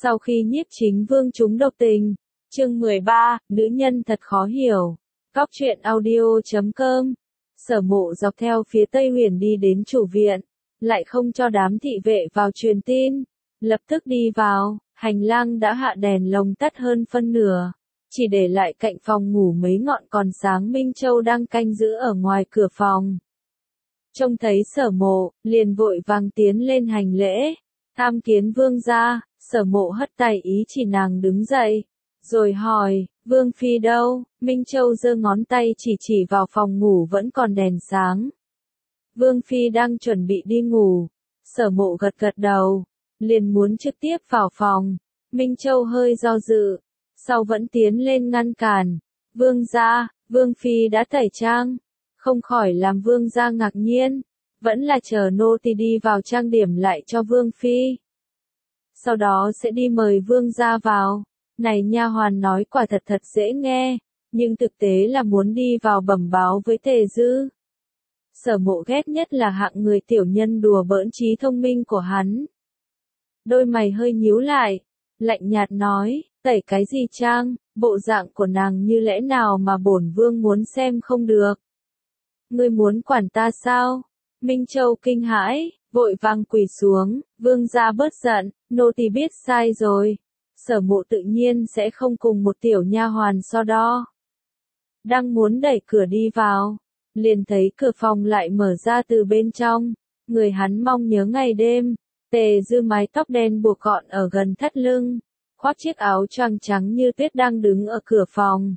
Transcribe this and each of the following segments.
Sau khi Nhiếp Chính Vương trúng độc tình, chương 13, nữ nhân thật khó hiểu. Góc truyện audio.com. Sở Mộ dọc theo phía Tây Huyền đi đến chủ viện, lại không cho đám thị vệ vào truyền tin, lập tức đi vào, hành lang đã hạ đèn lồng tắt hơn phân nửa, chỉ để lại cạnh phòng ngủ mấy ngọn còn sáng. Minh Châu đang canh giữ ở ngoài cửa phòng. Trông thấy Sở Mộ, liền vội vàng tiến lên hành lễ, tham kiến vương gia. Sở Mộ hất tay ý chỉ nàng đứng dậy, rồi hỏi, Vương Phi đâu? Minh Châu giơ ngón tay chỉ vào phòng ngủ vẫn còn đèn sáng. Vương Phi đang chuẩn bị đi ngủ. Sở Mộ gật đầu, liền muốn trực tiếp vào phòng. Minh Châu hơi do dự, sau vẫn tiến lên ngăn cản. Vương gia, Vương Phi đã tẩy trang, không khỏi làm vương gia ngạc nhiên, vẫn là chờ nô tỳ đi vào trang điểm lại cho Vương Phi. Sau đó sẽ đi mời vương gia vào. Này nha hoàn nói quả thật dễ nghe, nhưng thực tế là muốn đi vào bẩm báo với Tề Dư. Sở Mộ ghét nhất là hạng người tiểu nhân đùa bỡn trí thông minh của hắn. Đôi mày hơi nhíu lại, lạnh nhạt nói, tẩy cái gì trang, bộ dạng của nàng như lẽ nào mà bổn vương muốn xem không được. Ngươi muốn quản ta sao? Minh Châu kinh hãi, vội vàng quỳ xuống, vương gia bớt giận, nô tỳ biết sai rồi. Sở Mộ tự nhiên sẽ không cùng một tiểu nha hoàn so đo. Đang muốn đẩy cửa đi vào, liền thấy cửa phòng lại mở ra từ bên trong, người hắn mong nhớ ngày đêm. Tề Dư mái tóc đen buộc gọn ở gần thắt lưng, khoác chiếc áo choàng trắng như tuyết đang đứng ở cửa phòng.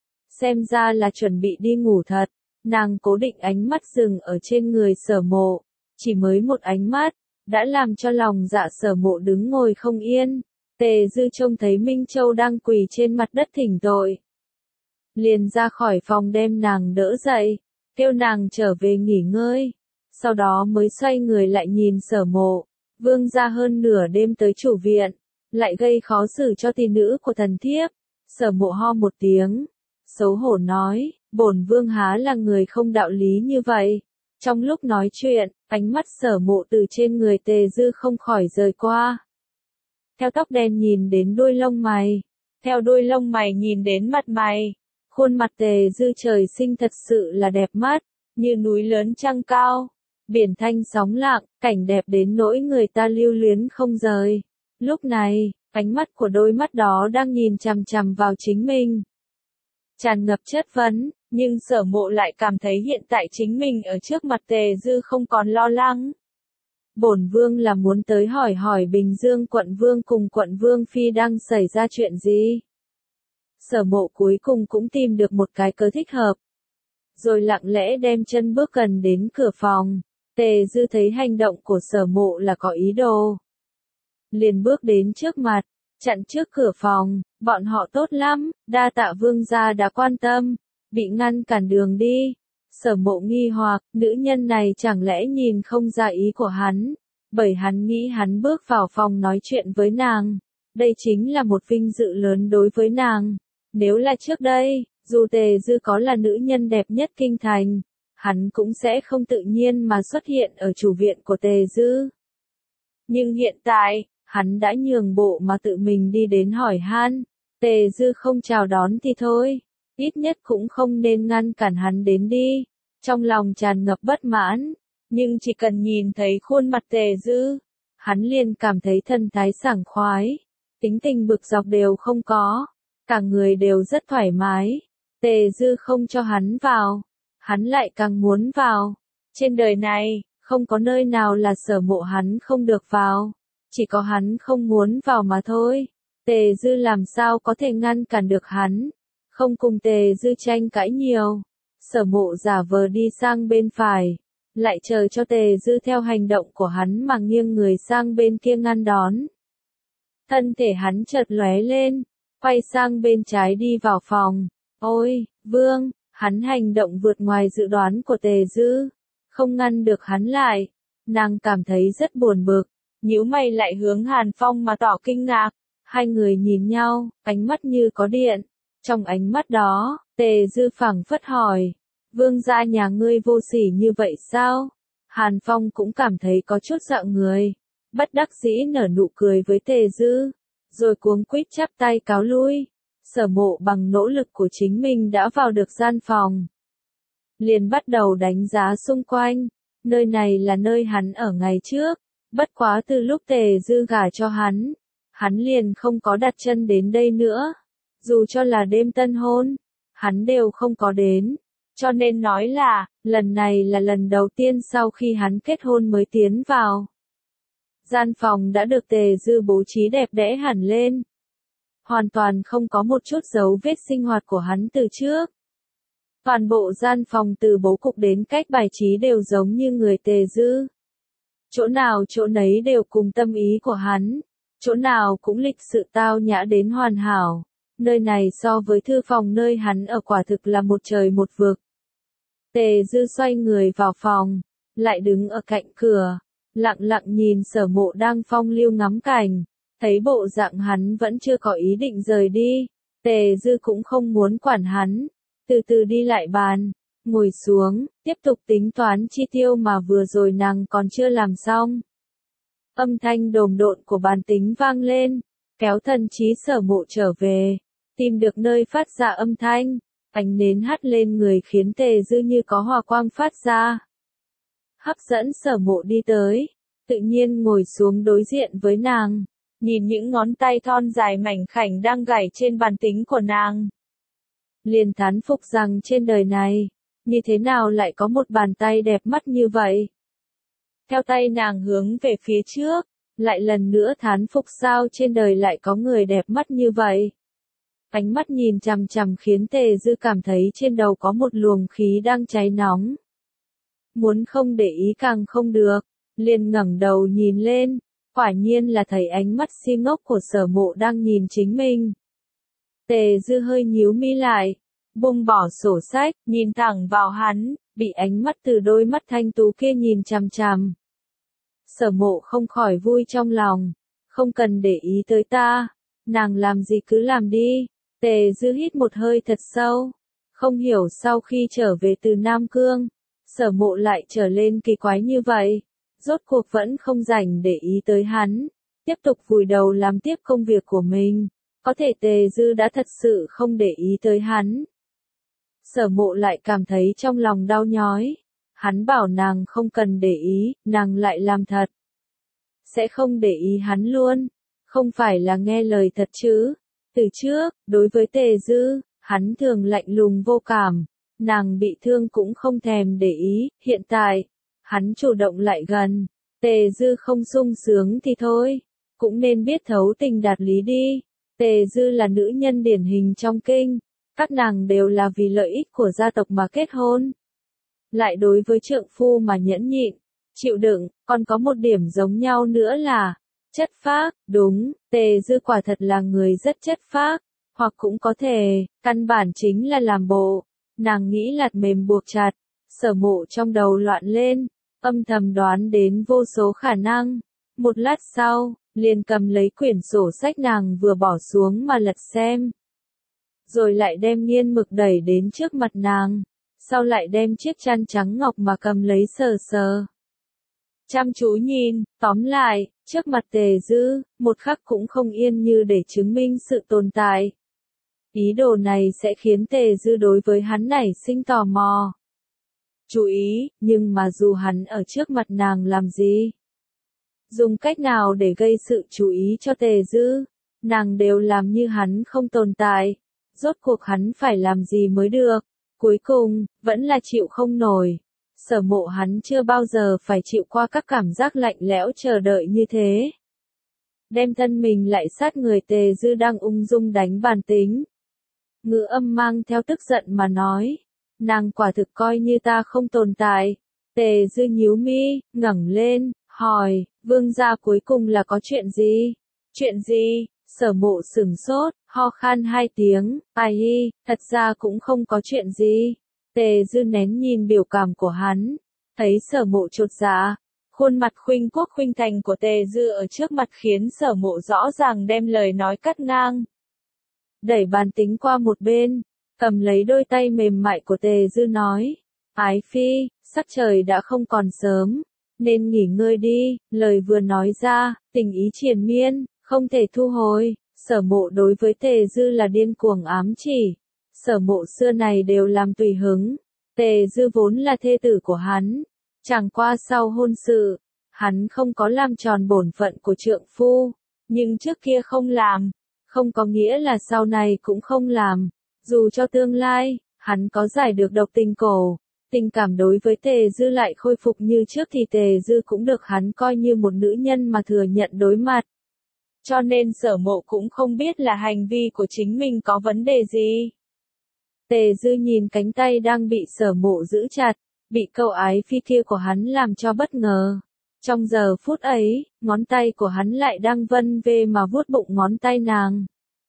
Xem ra là chuẩn bị đi ngủ thật, nàng cố định ánh mắt dừng ở trên người Sở Mộ, chỉ mới một ánh mắt, đã làm cho lòng dạ Sở Mộ đứng ngồi không yên. Tề Dư trông thấy Minh Châu đang quỳ trên mặt đất thỉnh tội, liền ra khỏi phòng đem nàng đỡ dậy, kêu nàng trở về nghỉ ngơi, sau đó mới xoay người lại nhìn Sở Mộ. Vương gia hơn nửa đêm tới chủ viện, lại gây khó xử cho tỷ nữ của thần thiếp. Sở Mộ ho một tiếng, xấu hổ nói, bổn vương há là người không đạo lý như vậy. Trong lúc nói chuyện, ánh mắt Sở Mộ từ trên người Tề Dư không khỏi rời qua. Theo tóc đen nhìn đến đuôi lông mày, theo đuôi lông mày nhìn đến mặt mày. Khuôn mặt Tề Dư trời sinh thật sự là đẹp mắt, như núi lớn trăng cao, biển thanh sóng lặng, cảnh đẹp đến nỗi người ta lưu luyến không rời. Lúc này, ánh mắt của đôi mắt đó đang nhìn chằm chằm vào chính mình, tràn ngập chất vấn, nhưng Sở Mộ lại cảm thấy hiện tại chính mình ở trước mặt Tề Dư không còn lo lắng. Bổn vương là muốn tới hỏi Bình Dương quận vương cùng quận vương phi đang xảy ra chuyện gì. Sở Mộ cuối cùng cũng tìm được một cái cớ thích hợp, rồi lặng lẽ đem chân bước gần đến cửa phòng. Tề Dư thấy hành động của Sở Mộ là có ý đồ, liền bước đến trước mặt, chặn trước cửa phòng. Bọn họ tốt lắm, đa tạ vương gia đã quan tâm, bị ngăn cản đường đi. Sở Mộ nghi hoặc, nữ nhân này chẳng lẽ nhìn không ra ý của hắn, bởi hắn nghĩ hắn bước vào phòng nói chuyện với nàng, đây chính là một vinh dự lớn đối với nàng. Nếu là trước đây, dù Tề Dư có là nữ nhân đẹp nhất kinh thành, hắn cũng sẽ không tự nhiên mà xuất hiện ở chủ viện của Tề Dư. Nhưng hiện tại, hắn đã nhường bộ mà tự mình đi đến hỏi han. Tề Dư không chào đón thì thôi, ít nhất cũng không nên ngăn cản hắn đến đi. Trong lòng tràn ngập bất mãn, nhưng chỉ cần nhìn thấy khuôn mặt Tề Dư, hắn liền cảm thấy thân thái sảng khoái, tính tình bực dọc đều không có, cả người đều rất thoải mái. Tề Dư không cho hắn vào, hắn lại càng muốn vào. Trên đời này, không có nơi nào là Sở Mộ hắn không được vào, chỉ có hắn không muốn vào mà thôi. Tề Dư làm sao có thể ngăn cản được hắn, không cùng Tề Dư tranh cãi nhiều. Sở Mộ giả vờ đi sang bên phải, lại chờ cho Tề Dư theo hành động của hắn mà nghiêng người sang bên kia ngăn đón. Thân thể hắn chợt lóe lên, quay sang bên trái đi vào phòng. Ôi, vương, hắn hành động vượt ngoài dự đoán của Tề Dư, không ngăn được hắn lại. Nàng cảm thấy rất buồn bực, nhíu mày lại hướng Hàn Phong mà tỏ kinh ngạc. Hai người nhìn nhau, ánh mắt như có điện. Trong ánh mắt đó, Tề Dư phảng phất hỏi, vương gia nhà ngươi vô sỉ như vậy sao? Hàn Phong cũng cảm thấy có chút giận người, bất đắc dĩ nở nụ cười với Tề Dư, rồi cuống quýt chắp tay cáo lui. Sở Mộ bằng nỗ lực của chính mình đã vào được gian phòng. Liền bắt đầu đánh giá xung quanh, nơi này là nơi hắn ở ngày trước, bất quá từ lúc Tề Dư gả cho hắn liền không có đặt chân đến đây nữa. Dù cho là đêm tân hôn, hắn đều không có đến, cho nên nói là, lần này là lần đầu tiên sau khi hắn kết hôn mới tiến vào. Gian phòng đã được Tề Dư bố trí đẹp đẽ hẳn lên. Hoàn toàn không có một chút dấu vết sinh hoạt của hắn từ trước. Toàn bộ gian phòng từ bố cục đến cách bài trí đều giống như người Tề Dư. Chỗ nào chỗ nấy đều cùng tâm ý của hắn, chỗ nào cũng lịch sự tao nhã đến hoàn hảo. Nơi này so với thư phòng nơi hắn ở quả thực là một trời một vực. Tề Dư xoay người vào phòng, lại đứng ở cạnh cửa, lặng lặng nhìn Sở Mộ đang phong lưu ngắm cảnh, thấy bộ dạng hắn vẫn chưa có ý định rời đi, Tề Dư cũng không muốn quản hắn, từ từ đi lại bàn, ngồi xuống, tiếp tục tính toán chi tiêu mà vừa rồi nàng còn chưa làm xong. Âm thanh đồm độn của bàn tính vang lên, kéo thần trí Sở Mộ trở về, tìm được nơi phát ra âm thanh, ánh nến hắt lên người khiến Tề Dư như có hỏa quang phát ra. Hấp dẫn Sở Mộ đi tới, tự nhiên ngồi xuống đối diện với nàng, nhìn những ngón tay thon dài mảnh khảnh đang gảy trên bàn tính của nàng. Liền thán phục rằng trên đời này, như thế nào lại có một bàn tay đẹp mắt như vậy. Theo tay nàng hướng về phía trước, lại lần nữa thán phục sao trên đời lại có người đẹp mắt như vậy. Ánh mắt nhìn chằm chằm khiến Tề Dư cảm thấy trên đầu có một luồng khí đang cháy nóng. Muốn không để ý càng không được, liền ngẩng đầu nhìn lên, quả nhiên là thấy ánh mắt si ngốc của Sở Mộ đang nhìn chính mình. Tề Dư hơi nhíu mi lại, buông bỏ sổ sách, nhìn thẳng vào hắn, bị ánh mắt từ đôi mắt thanh tú kia nhìn chằm chằm. Sở Mộ không khỏi vui trong lòng, không cần để ý tới ta, nàng làm gì cứ làm đi. Tề Dư hít một hơi thật sâu, không hiểu sau khi trở về từ Nam Cương, Sở Mộ lại trở lên kỳ quái như vậy, rốt cuộc vẫn không rảnh để ý tới hắn, tiếp tục vùi đầu làm tiếp công việc của mình, có thể Tề Dư đã thật sự không để ý tới hắn. Sở Mộ lại cảm thấy trong lòng đau nhói, hắn bảo nàng không cần để ý, nàng lại làm thật. Sẽ không để ý hắn luôn, không phải là nghe lời thật chứ. Từ trước, đối với Tề Dư, hắn thường lạnh lùng vô cảm, nàng bị thương cũng không thèm để ý, hiện tại, hắn chủ động lại gần, Tề Dư không sung sướng thì thôi, cũng nên biết thấu tình đạt lý đi. Tề Dư là nữ nhân điển hình trong kinh, các nàng đều là vì lợi ích của gia tộc mà kết hôn. Lại đối với trượng phu mà nhẫn nhịn, chịu đựng, còn có một điểm giống nhau nữa là chất phác. Đúng, Tề Dư quả thật là người rất chất phác, hoặc cũng có thể, căn bản chính là làm bộ. Nàng nghĩ lạt mềm buộc chặt, Sở Mộ trong đầu loạn lên, âm thầm đoán đến vô số khả năng. Một lát sau, liền cầm lấy quyển sổ sách nàng vừa bỏ xuống mà lật xem. Rồi lại đem nghiên mực đẩy đến trước mặt nàng, sau lại đem chiếc chăn trắng ngọc mà cầm lấy sờ sờ. Chăm chú nhìn, tóm lại, trước mặt Tề Dư, một khắc cũng không yên như để chứng minh sự tồn tại. Ý đồ này sẽ khiến Tề Dư đối với hắn nảy sinh tò mò. Chú ý, nhưng mà dù hắn ở trước mặt nàng làm gì, dùng cách nào để gây sự chú ý cho Tề Dư, nàng đều làm như hắn không tồn tại. Rốt cuộc hắn phải làm gì mới được, cuối cùng, vẫn là chịu không nổi. Sở Mộ hắn chưa bao giờ phải chịu qua các cảm giác lạnh lẽo chờ đợi như thế. Đem thân mình lại sát người Tề Dư đang ung dung đánh bàn tính. Ngữ âm mang theo tức giận mà nói, nàng quả thực coi như ta không tồn tại. Tề Dư nhíu mi, ngẩng lên, hỏi, vương gia cuối cùng là có chuyện gì? Chuyện gì? Sở Mộ sửng sốt, ho khan 2 tiếng, ai hi, thật ra cũng không có chuyện gì. Tề Dư nén nhìn biểu cảm của hắn, thấy Sở Mộ chột dạ, khuôn mặt khuynh quốc khuynh thành của Tề Dư ở trước mặt khiến Sở Mộ rõ ràng đem lời nói cắt ngang. Đẩy bàn tính qua một bên, cầm lấy đôi tay mềm mại của Tề Dư nói, ái phi, sắc trời đã không còn sớm, nên nghỉ ngơi đi. Lời vừa nói ra, tình ý triền miên, không thể thu hồi. Sở Mộ đối với Tề Dư là điên cuồng ám chỉ. Sở Mộ xưa này đều làm tùy hứng. Tề Dư vốn là thê tử của hắn. Chẳng qua sau hôn sự, hắn không có làm tròn bổn phận của trượng phu. Nhưng trước kia không làm, không có nghĩa là sau này cũng không làm. Dù cho tương lai, hắn có giải được độc tình cổ, tình cảm đối với Tề Dư lại khôi phục như trước thì Tề Dư cũng được hắn coi như một nữ nhân mà thừa nhận đối mặt. Cho nên Sở Mộ cũng không biết là hành vi của chính mình có vấn đề gì. Tề Dư nhìn cánh tay đang bị Sở Mộ giữ chặt, bị câu ái phi kia của hắn làm cho bất ngờ. Trong giờ phút ấy, ngón tay của hắn lại đang vân về mà vuốt bụng ngón tay nàng.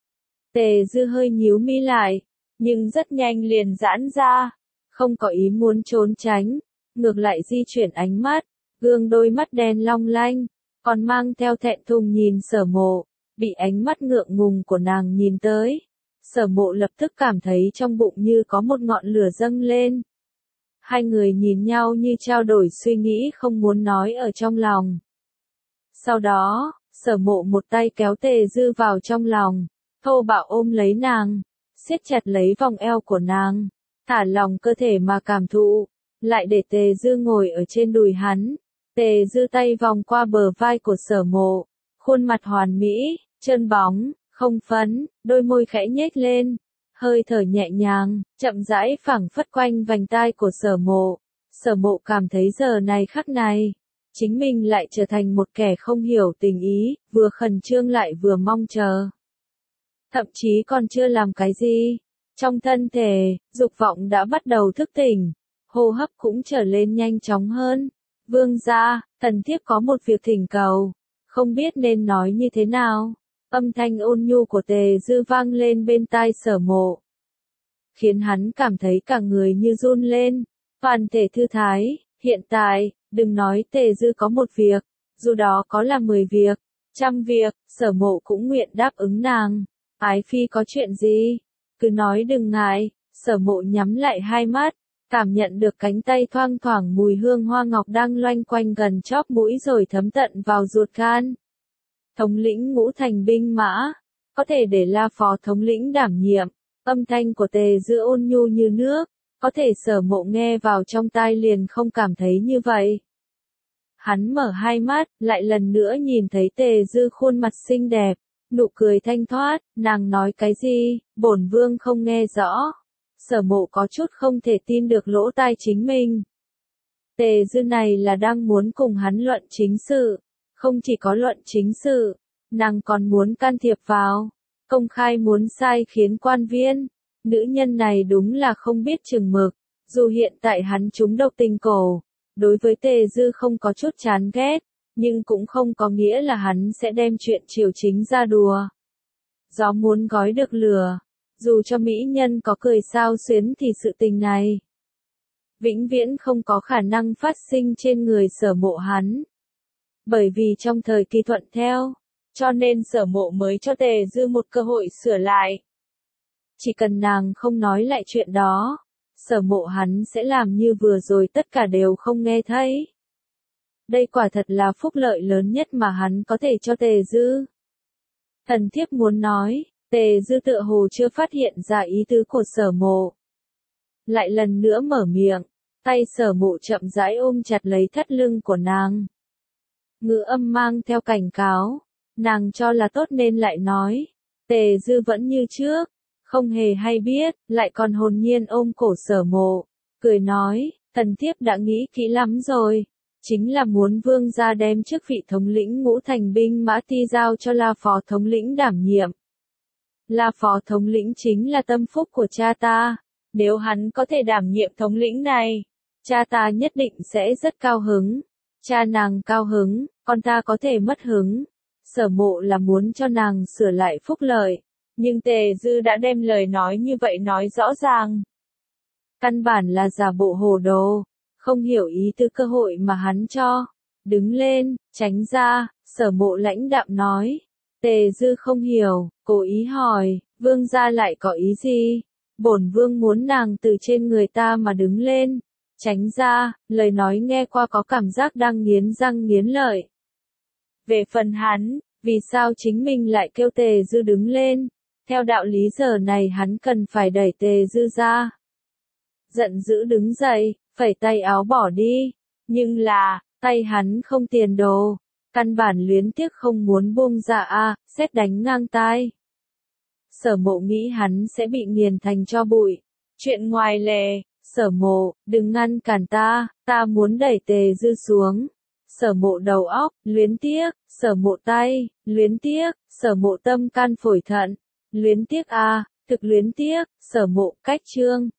Tề Dư hơi nhíu mi lại, nhưng rất nhanh liền giãn ra, không có ý muốn trốn tránh, ngược lại di chuyển ánh mắt, gương đôi mắt đen long lanh, còn mang theo thẹn thùng nhìn Sở Mộ, bị ánh mắt ngượng ngùng của nàng nhìn tới. Sở Mộ lập tức cảm thấy trong bụng như có một ngọn lửa dâng lên. Hai người nhìn nhau như trao đổi suy nghĩ không muốn nói ở trong lòng. Sau đó, Sở Mộ một tay kéo Tề Dư vào trong lòng, thô bạo ôm lấy nàng, siết chặt lấy vòng eo của nàng, thả lòng cơ thể mà cảm thụ, lại để Tề Dư ngồi ở trên đùi hắn. Tề Dư tay vòng qua bờ vai của Sở Mộ, khuôn mặt hoàn mỹ, trơn bóng, không phấn, đôi môi khẽ nhếch lên, hơi thở nhẹ nhàng, chậm rãi phảng phất quanh vành tai của Sở Mộ. Sở Mộ cảm thấy giờ này khắc này, chính mình lại trở thành một kẻ không hiểu tình ý, vừa khẩn trương lại vừa mong chờ. Thậm chí còn chưa làm cái gì, trong thân thể, dục vọng đã bắt đầu thức tỉnh, hô hấp cũng trở lên nhanh chóng hơn. Vương gia, thần thiếp có một việc thỉnh cầu, không biết nên nói như thế nào. Âm thanh ôn nhu của Tề Dư vang lên bên tai Sở Mộ, khiến hắn cảm thấy cả người như run lên. Toàn thể thư thái, hiện tại, đừng nói Tề Dư có một việc, dù đó có là 10 việc, 100 việc, Sở Mộ cũng nguyện đáp ứng nàng. Ái phi có chuyện gì? Cứ nói đừng ngại. Sở Mộ nhắm lại hai mắt, cảm nhận được cánh tay thoang thoảng mùi hương hoa ngọc đang loanh quanh gần chóp mũi rồi thấm tận vào ruột gan. Thống lĩnh Ngũ Thành binh mã, có thể để La Phó thống lĩnh đảm nhiệm. Âm thanh của Tề Dư ôn nhu như nước, có thể Sở Mộ nghe vào trong tai liền không cảm thấy như vậy. Hắn mở hai mắt, lại lần nữa nhìn thấy Tề Dư khuôn mặt xinh đẹp, nụ cười thanh thoát, nàng nói cái gì, bổn vương không nghe rõ. Sở Mộ có chút không thể tin được lỗ tai chính mình. Tề Dư này là đang muốn cùng hắn luận chính sự, không chỉ có luận chính sự, nàng còn muốn can thiệp vào, công khai muốn sai khiến quan viên. Nữ nhân này đúng là không biết chừng mực, dù hiện tại hắn trúng độc tình cổ, đối với Tề Dư không có chút chán ghét, nhưng cũng không có nghĩa là hắn sẽ đem chuyện triều chính ra đùa. Gió muốn gói được lửa, dù cho mỹ nhân có cười sao xuyến thì sự tình này vĩnh viễn không có khả năng phát sinh trên người Sở Mộ hắn. Bởi vì trong thời kỳ thuận theo, cho nên Sở Mộ mới cho Tề Dư một cơ hội sửa lại. Chỉ cần nàng không nói lại chuyện đó, Sở Mộ hắn sẽ làm như vừa rồi tất cả đều không nghe thấy. Đây quả thật là phúc lợi lớn nhất mà hắn có thể cho Tề Dư. Thần thiếp muốn nói, Tề Dư tựa hồ chưa phát hiện ra ý tứ của Sở Mộ. Lại lần nữa mở miệng, tay Sở Mộ chậm rãi ôm chặt lấy thắt lưng của nàng. Ngữ âm mang theo cảnh cáo, nàng cho là tốt nên lại nói. Tề Dư vẫn như trước, không hề hay biết, lại còn hồn nhiên ôm cổ Sở Mộ, cười nói, thần thiếp đã nghĩ kỹ lắm rồi, chính là muốn vương gia đem chức vị thống lĩnh Ngũ Thành binh mã ti giao cho La Phó thống lĩnh đảm nhiệm. La Phó thống lĩnh chính là tâm phúc của cha ta, nếu hắn có thể đảm nhiệm thống lĩnh này, cha ta nhất định sẽ rất cao hứng. Cha nàng cao hứng, con ta có thể mất hứng. Sở Mộ là muốn cho nàng sửa lại phúc lợi, nhưng Tề Dư đã đem lời nói như vậy nói rõ ràng. Căn bản là giả bộ hồ đồ, không hiểu ý tứ cơ hội mà hắn cho. Đứng lên, tránh ra, Sở Mộ lãnh đạm nói. Tề Dư không hiểu, cố ý hỏi, vương gia lại có ý gì? Bổn vương muốn nàng từ trên người ta mà đứng lên. Tránh ra, lời nói nghe qua có cảm giác đang nghiến răng nghiến lợi. Về phần hắn, Vì sao chính mình lại kêu Tề Dư đứng lên? Theo đạo lý giờ này hắn cần phải đẩy Tề Dư ra. Giận dữ đứng dậy, phẩy tay áo bỏ đi. Nhưng là, tay hắn không tiền đồ. Căn bản luyến tiếc không muốn buông ra sét đánh ngang tai. Sở Mộ nghĩ hắn sẽ bị nghiền thành tro bụi. Chuyện ngoài lề, Sở Mộ, đừng ngăn cản ta muốn đẩy Tề Dư xuống. Sở Mộ đầu óc, luyến tiếc, Sở Mộ tay, luyến tiếc, Sở Mộ tâm can phổi thận, luyến tiếc thực luyến tiếc, Sở Mộ cách chương.